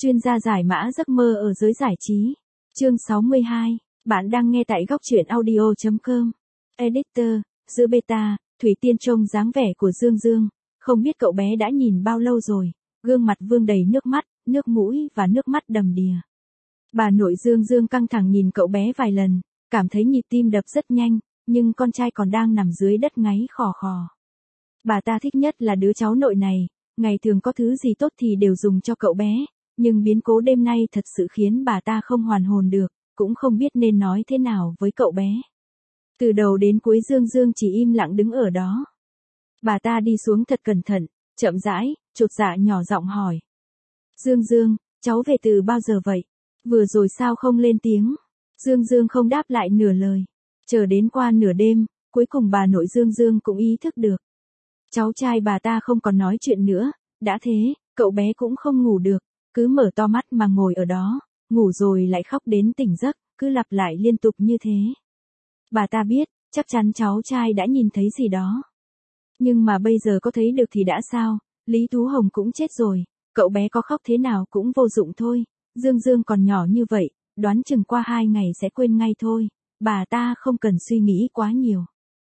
Chuyên gia giải mã giấc mơ ở giới giải trí. Chương 62. Bạn đang nghe tại góc truyện audio.com. Editor, giữa beta, Thủy Tiên trông dáng vẻ của Dương Dương, không biết cậu bé đã nhìn bao lâu rồi, gương mặt vương đầy nước mắt, nước mũi và nước mắt đầm đìa. Bà nội Dương Dương căng thẳng nhìn cậu bé vài lần, cảm thấy nhịp tim đập rất nhanh, nhưng con trai còn đang nằm dưới đất ngáy khò khò. Bà ta thích nhất là đứa cháu nội này, ngày thường có thứ gì tốt thì đều dùng cho cậu bé, nhưng biến cố đêm nay thật sự khiến bà ta không hoàn hồn được, cũng không biết nên nói thế nào với cậu bé. Từ đầu đến cuối Dương Dương chỉ im lặng đứng ở đó. Bà ta đi xuống thật cẩn thận, chậm rãi, chột dạ nhỏ giọng hỏi. Dương Dương, cháu về từ bao giờ vậy? Vừa rồi sao không lên tiếng? Dương Dương không đáp lại nửa lời. Chờ đến qua nửa đêm, cuối cùng bà nội Dương Dương cũng ý thức được. Cháu trai bà ta không còn nói chuyện nữa, đã thế, cậu bé cũng không ngủ được, cứ mở to mắt mà ngồi ở đó, ngủ rồi lại khóc đến tỉnh giấc, cứ lặp lại liên tục như thế. Bà ta biết, chắc chắn cháu trai đã nhìn thấy gì đó. Nhưng mà bây giờ có thấy được thì đã sao, Lý Tú Hồng cũng chết rồi, cậu bé có khóc thế nào cũng vô dụng thôi, Dương Dương còn nhỏ như vậy, đoán chừng qua 2 ngày sẽ quên ngay thôi, bà ta không cần suy nghĩ quá nhiều.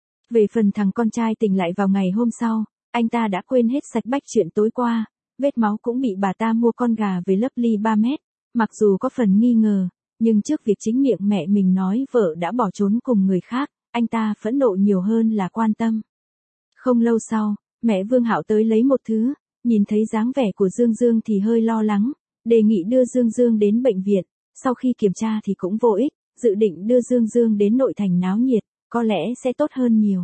Về phần thằng con trai tỉnh lại vào ngày hôm sau, anh ta đã quên hết sạch bách chuyện tối qua, vết máu cũng bị bà ta mua con gà về lấp ly 3 mét, mặc dù có phần nghi ngờ, nhưng trước việc chính miệng mẹ mình nói vợ đã bỏ trốn cùng người khác, anh ta phẫn nộ nhiều hơn là quan tâm. Không lâu sau, mẹ Vương Hạo tới lấy một thứ, nhìn thấy dáng vẻ của Dương Dương thì hơi lo lắng, đề nghị đưa Dương Dương đến bệnh viện, sau khi kiểm tra thì cũng vô ích, dự định đưa Dương Dương đến nội thành náo nhiệt, có lẽ sẽ tốt hơn nhiều.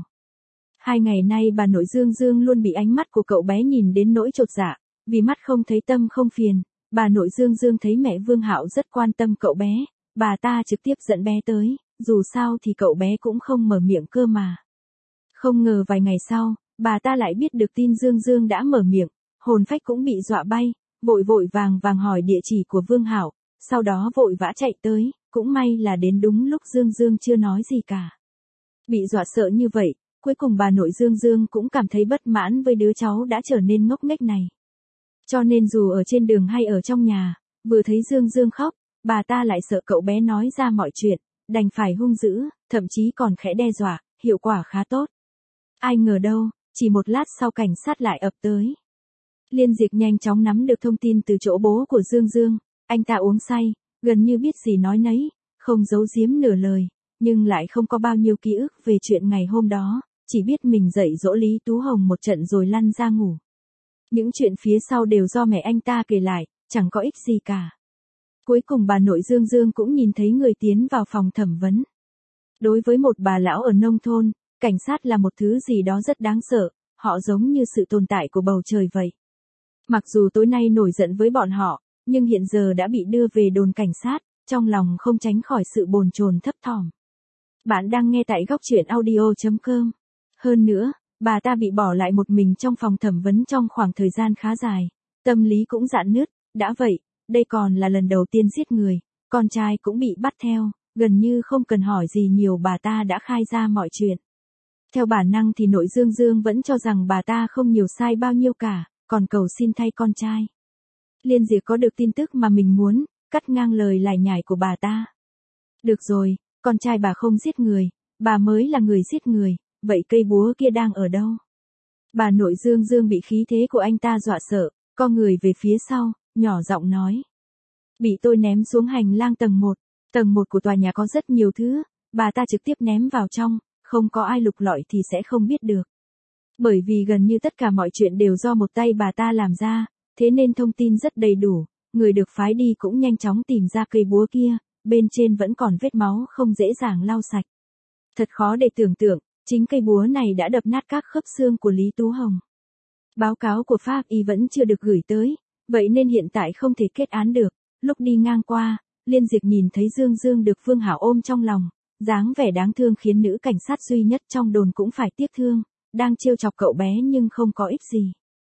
2 ngày nay bà nội Dương Dương luôn bị ánh mắt của cậu bé nhìn đến nỗi chột dạ, vì mắt không thấy tâm không phiền, bà nội Dương Dương thấy mẹ Vương Hạo rất quan tâm cậu bé, bà ta trực tiếp dẫn bé tới, dù sao thì cậu bé cũng không mở miệng cơ mà. Không ngờ vài ngày sau, bà ta lại biết được tin Dương Dương đã mở miệng, hồn phách cũng bị dọa bay, vội vội vàng vàng hỏi địa chỉ của Vương Hạo, sau đó vội vã chạy tới, cũng may là đến đúng lúc Dương Dương chưa nói gì cả. Bị dọa sợ như vậy, cuối cùng bà nội Dương Dương cũng cảm thấy bất mãn với đứa cháu đã trở nên ngốc nghếch này. Cho nên dù ở trên đường hay ở trong nhà, vừa thấy Dương Dương khóc, bà ta lại sợ cậu bé nói ra mọi chuyện, đành phải hung dữ, thậm chí còn khẽ đe dọa, hiệu quả khá tốt. Ai ngờ đâu, chỉ một lát sau cảnh sát lại ập tới. Liên Diệp nhanh chóng nắm được thông tin từ chỗ bố của Dương Dương, anh ta uống say, gần như biết gì nói nấy, không giấu giếm nửa lời, nhưng lại không có bao nhiêu ký ức về chuyện ngày hôm đó, chỉ biết mình dạy dỗ Lý Tú Hồng một trận rồi lăn ra ngủ. Những chuyện phía sau đều do mẹ anh ta kể lại, chẳng có ích gì cả. Cuối cùng bà nội Dương Dương cũng nhìn thấy người tiến vào phòng thẩm vấn. Đối với một bà lão ở nông thôn, cảnh sát là một thứ gì đó rất đáng sợ, họ giống như sự tồn tại của bầu trời vậy. Mặc dù tối nay nổi giận với bọn họ, nhưng hiện giờ đã bị đưa về đồn cảnh sát, trong lòng không tránh khỏi sự bồn chồn thấp thỏm. Bạn đang nghe tại góc truyện audio.com. Hơn nữa, bà ta bị bỏ lại một mình trong phòng thẩm vấn trong khoảng thời gian khá dài, tâm lý cũng rạn nứt, đã vậy, đây còn là lần đầu tiên giết người, con trai cũng bị bắt theo, gần như không cần hỏi gì nhiều bà ta đã khai ra mọi chuyện. Theo bản năng thì nội Dương Dương vẫn cho rằng bà ta không nhiều sai bao nhiêu cả, còn cầu xin thay con trai. Liên Diệp có được tin tức mà mình muốn, cắt ngang lời lải nhải của bà ta. Được rồi, con trai bà không giết người, bà mới là người giết người, vậy cây búa kia đang ở đâu? Bà nội Dương Dương bị khí thế của anh ta dọa sợ, co người về phía sau, nhỏ giọng nói. Bị tôi ném xuống hành lang tầng 1, tầng 1 của tòa nhà có rất nhiều thứ, bà ta trực tiếp ném vào trong, không có ai lục lọi thì sẽ không biết được. Bởi vì gần như tất cả mọi chuyện đều do một tay bà ta làm ra, thế nên thông tin rất đầy đủ, người được phái đi cũng nhanh chóng tìm ra cây búa kia, bên trên vẫn còn vết máu không dễ dàng lau sạch. Thật khó để tưởng tượng, chính cây búa này đã đập nát các khớp xương của Lý Tú Hồng. Báo cáo của pháp y vẫn chưa được gửi tới, vậy nên hiện tại không thể kết án được. Lúc đi ngang qua, Liên Diệp nhìn thấy Dương Dương được Vương Hạo ôm trong lòng, dáng vẻ đáng thương khiến nữ cảnh sát duy nhất trong đồn cũng phải tiếc thương, đang trêu chọc cậu bé nhưng không có ích gì.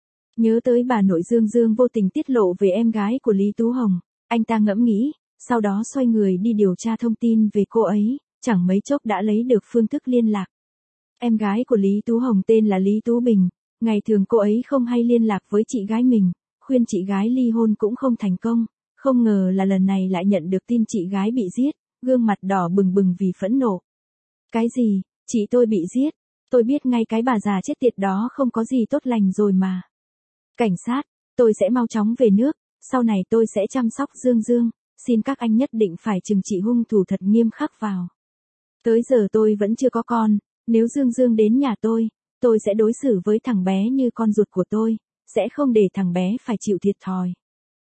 Nhớ tới bà nội Dương Dương vô tình tiết lộ về em gái của Lý Tú Hồng, anh ta ngẫm nghĩ, sau đó xoay người đi điều tra thông tin về cô ấy, chẳng mấy chốc đã lấy được phương thức liên lạc. Em gái của Lý Tú Hồng tên là Lý Tú Bình, ngày thường cô ấy không hay liên lạc với chị gái mình, khuyên chị gái ly hôn cũng không thành công, Không ngờ là lần này lại nhận được tin chị gái bị giết, gương mặt đỏ bừng bừng vì phẫn nộ. Cái gì, chị tôi bị giết? Tôi biết ngay cái bà già chết tiệt đó không có gì tốt lành rồi mà. Cảnh sát, tôi sẽ mau chóng về nước, sau này tôi sẽ chăm sóc Dương Dương, xin các anh nhất định phải trừng trị hung thủ thật nghiêm khắc vào. Tới giờ tôi vẫn chưa có con, nếu Dương Dương đến nhà tôi sẽ đối xử với thằng bé như con ruột của tôi, sẽ không để thằng bé phải chịu thiệt thòi.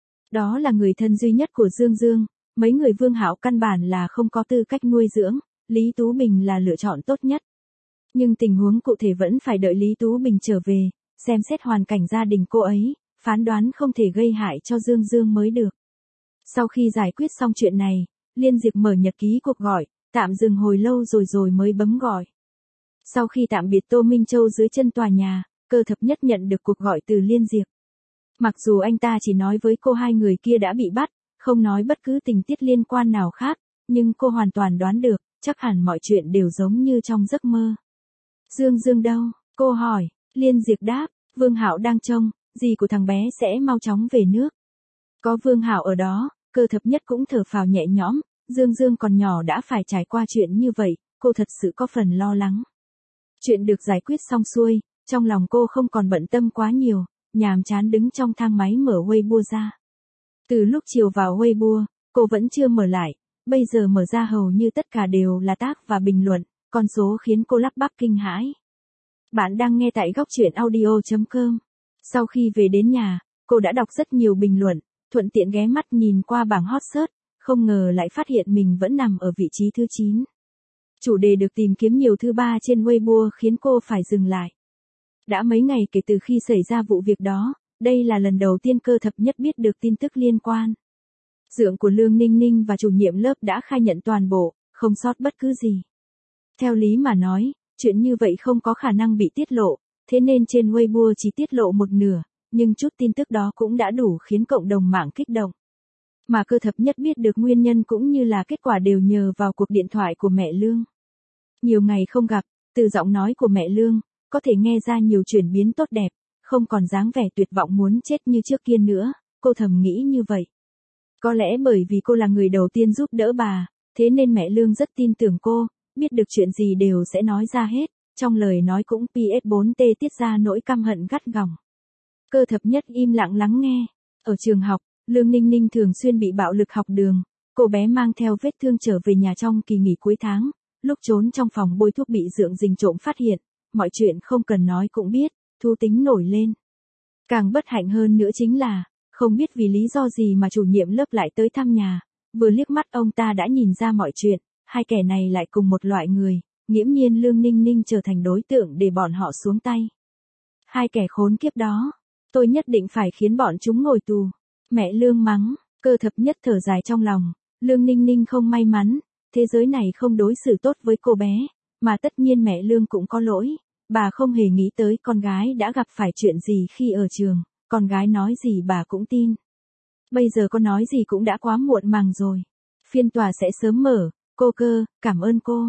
Đó là người thân duy nhất của Dương Dương, mấy người Vương Hạo căn bản là không có tư cách nuôi dưỡng, Lý Tú Bình là lựa chọn tốt nhất. Nhưng tình huống cụ thể vẫn phải đợi Lý Tú Bình trở về, xem xét hoàn cảnh gia đình cô ấy, phán đoán không thể gây hại cho Dương Dương mới được. Sau khi giải quyết xong chuyện này, Liên Diệp mở nhật ký cuộc gọi, tạm dừng hồi lâu rồi mới bấm gọi. Sau khi tạm biệt Tô Minh Châu dưới chân tòa nhà, Cơ Thập Nhất nhận được cuộc gọi từ Liên Diệp. Mặc dù anh ta chỉ nói với cô hai người kia đã bị bắt, không nói bất cứ tình tiết liên quan nào khác, nhưng cô hoàn toàn đoán được, chắc hẳn mọi chuyện đều giống như trong giấc mơ. Dương Dương đâu? Cô hỏi. Liên Diệp đáp, Vương Hạo đang trông, dì của thằng bé sẽ mau chóng về nước. Có Vương Hạo ở đó, Cơ Thập Nhất cũng thở phào nhẹ nhõm, Dương Dương còn nhỏ đã phải trải qua chuyện như vậy, cô thật sự có phần lo lắng. Chuyện được giải quyết xong xuôi, trong lòng cô không còn bận tâm quá nhiều, nhàm chán đứng trong thang máy mở Weibo ra. Từ lúc chiều vào Weibo, cô vẫn chưa mở lại, bây giờ mở ra hầu như tất cả đều là tác và bình luận, con số khiến cô lắp bắp kinh hãi. Bạn đang nghe tại góc truyện audio.com. Sau khi về đến nhà, cô đã đọc rất nhiều bình luận, thuận tiện ghé mắt nhìn qua bảng hot search, không ngờ lại phát hiện mình vẫn nằm ở vị trí thứ 9. Chủ đề được tìm kiếm nhiều thứ 3 trên Weibo khiến cô phải dừng lại. Đã mấy ngày kể từ khi xảy ra vụ việc đó, đây là lần đầu tiên Cơ Thập Nhất biết được tin tức liên quan. Dượng của Lương Ninh Ninh và chủ nhiệm lớp đã khai nhận toàn bộ, không sót bất cứ gì. Theo lý mà nói, chuyện như vậy không có khả năng bị tiết lộ, thế nên trên Weibo chỉ tiết lộ một nửa, nhưng chút tin tức đó cũng đã đủ khiến cộng đồng mạng kích động. Mà Cơ Thập Nhất biết được nguyên nhân cũng như là kết quả đều nhờ vào cuộc điện thoại của mẹ Lương. Nhiều ngày không gặp, từ giọng nói của mẹ Lương, có thể nghe ra nhiều chuyển biến tốt đẹp, không còn dáng vẻ tuyệt vọng muốn chết như trước kia nữa, cô thầm nghĩ như vậy. Có lẽ bởi vì cô là người đầu tiên giúp đỡ bà, thế nên mẹ Lương rất tin tưởng cô, biết được chuyện gì đều sẽ nói ra hết, trong lời nói cũng PS4T tiết ra nỗi căm hận gắt gỏng. Cơ Thập Nhất im lặng lắng nghe. Ở trường học, Lương Ninh Ninh thường xuyên bị bạo lực học đường, cô bé mang theo vết thương trở về nhà trong kỳ nghỉ cuối tháng, lúc trốn trong phòng bôi thuốc bị Dượng Dình trộm phát hiện, mọi chuyện không cần nói cũng biết, thú tính nổi lên. Càng bất hạnh hơn nữa chính là, không biết vì lý do gì mà chủ nhiệm lớp lại tới thăm nhà, vừa liếc mắt ông ta đã nhìn ra mọi chuyện, hai kẻ này lại cùng một loại người, nghiễm nhiên Lương Ninh Ninh trở thành đối tượng để bọn họ xuống tay. Hai kẻ khốn kiếp đó, tôi nhất định phải khiến bọn chúng ngồi tù. Mẹ Lương mắng, Cơ Thập Nhất thở dài trong lòng, Lương Ninh Ninh không may mắn, thế giới này không đối xử tốt với cô bé, mà tất nhiên mẹ Lương cũng có lỗi, bà không hề nghĩ tới con gái đã gặp phải chuyện gì khi ở trường, con gái nói gì bà cũng tin. Bây giờ con nói gì cũng đã quá muộn màng rồi. Phiên tòa sẽ sớm mở, cô Cơ, cảm ơn cô.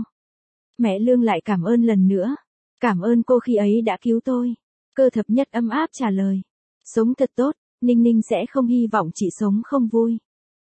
Mẹ Lương lại cảm ơn lần nữa. Cảm ơn cô khi ấy đã cứu tôi. Cơ Thập Nhất ấm áp trả lời. Sống thật tốt, Ninh Ninh sẽ không hy vọng chị sống không vui.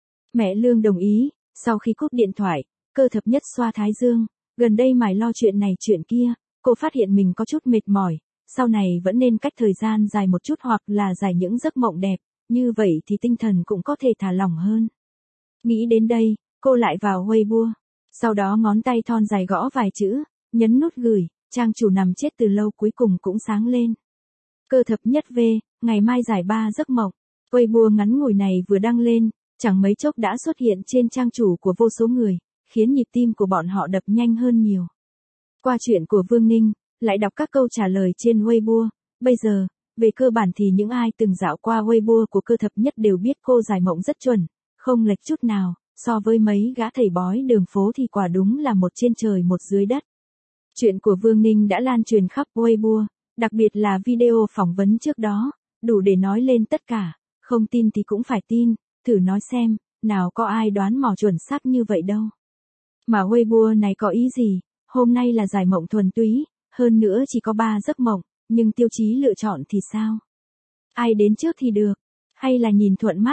Mẹ Lương đồng ý, sau khi cúp điện thoại, Cơ Thập Nhất xoa thái dương, gần đây mải lo chuyện này chuyện kia, cô phát hiện mình có chút mệt mỏi, sau này vẫn nên cách thời gian dài một chút hoặc là dài những giấc mộng đẹp, như vậy thì tinh thần cũng có thể thả lỏng hơn. Nghĩ đến đây, cô lại vào Weibo, sau đó ngón tay thon dài gõ vài chữ, nhấn nút gửi, trang chủ nằm chết từ lâu cuối cùng cũng sáng lên. Cơ Thập Nhất về, ngày mai giải 3 giấc mộng. Weibo ngắn ngủi này vừa đăng lên, chẳng mấy chốc đã xuất hiện trên trang chủ của vô số người, khiến nhịp tim của bọn họ đập nhanh hơn nhiều. Qua chuyện của Vương Ninh, lại đọc các câu trả lời trên Weibo, bây giờ, về cơ bản thì những ai từng dạo qua Weibo của Cơ Thập Nhất đều biết cô giải mộng rất chuẩn, không lệch chút nào, so với mấy gã thầy bói đường phố thì quả đúng là một trên trời một dưới đất. Chuyện của Vương Ninh đã lan truyền khắp Weibo, đặc biệt là video phỏng vấn trước đó, đủ để nói lên tất cả, không tin thì cũng phải tin, thử nói xem, nào có ai đoán mò chuẩn xác như vậy đâu. Mà Weibo này có ý gì, hôm nay là giải mộng thuần túy, hơn nữa chỉ có 3 giấc mộng, nhưng tiêu chí lựa chọn thì sao? Ai đến trước thì được, hay là nhìn thuận mắt?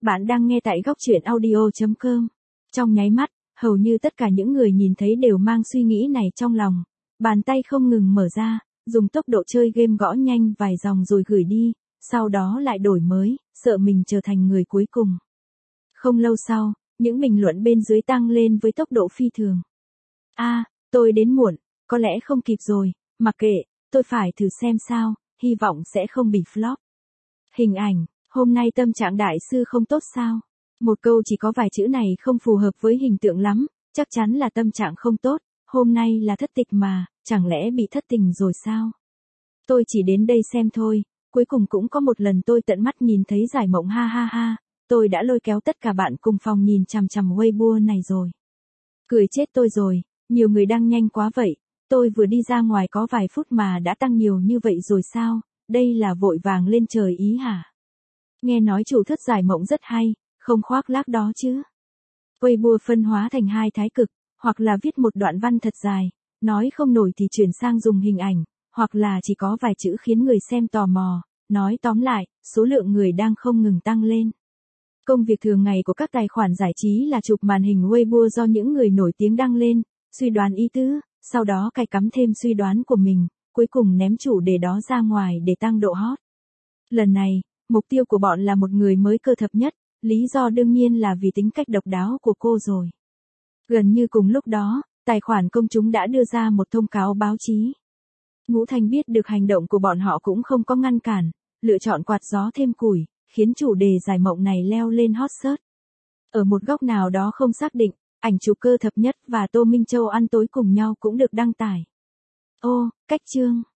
Bạn đang nghe tại góc truyện audio.com. Trong nháy mắt, hầu như tất cả những người nhìn thấy đều mang suy nghĩ này trong lòng. Bàn tay không ngừng mở ra, dùng tốc độ chơi game gõ nhanh vài dòng rồi gửi đi, sau đó lại đổi mới, sợ mình trở thành người cuối cùng. Không lâu sau, những bình luận bên dưới tăng lên với tốc độ phi thường. Tôi đến muộn, có lẽ không kịp rồi, mặc kệ, tôi phải thử xem sao, hy vọng sẽ không bị flop. Hình ảnh, hôm nay tâm trạng đại sư không tốt sao? Một câu chỉ có vài chữ này không phù hợp với hình tượng lắm, chắc chắn là tâm trạng không tốt, hôm nay là thất tịch mà, chẳng lẽ bị thất tình rồi sao? Tôi chỉ đến đây xem thôi, cuối cùng cũng có một lần tôi tận mắt nhìn thấy giải mộng ha ha ha, tôi đã lôi kéo tất cả bạn cùng phòng nhìn chằm chằm Weibo này rồi. Cười chết tôi rồi, nhiều người đăng nhanh quá vậy, tôi vừa đi ra ngoài có vài phút mà đã tăng nhiều như vậy rồi sao, đây là vội vàng lên trời ý hả? Nghe nói chủ thất giải mộng rất hay, không khoác lác đó chứ. Weibo phân hóa thành hai thái cực, hoặc là viết một đoạn văn thật dài, nói không nổi thì chuyển sang dùng hình ảnh, hoặc là chỉ có vài chữ khiến người xem tò mò, nói tóm lại, số lượng người đang không ngừng tăng lên. Công việc thường ngày của các tài khoản giải trí là chụp màn hình Weibo do những người nổi tiếng đăng lên, suy đoán ý tứ, sau đó cài cắm thêm suy đoán của mình, cuối cùng ném chủ đề đó ra ngoài để tăng độ hot. Lần này, mục tiêu của bọn là một người mới cơ thập nhất, lý do đương nhiên là vì tính cách độc đáo của cô rồi. Gần như cùng lúc đó, tài khoản công chúng đã đưa ra một thông cáo báo chí. Ngũ Thành biết được hành động của bọn họ cũng không có ngăn cản, lựa chọn quạt gió thêm củi, khiến chủ đề giải mộng này leo lên hot search. Ở một góc nào đó không xác định, ảnh chụp cơ thập nhất và Tô Minh Châu ăn tối cùng nhau cũng được đăng tải. Cách chương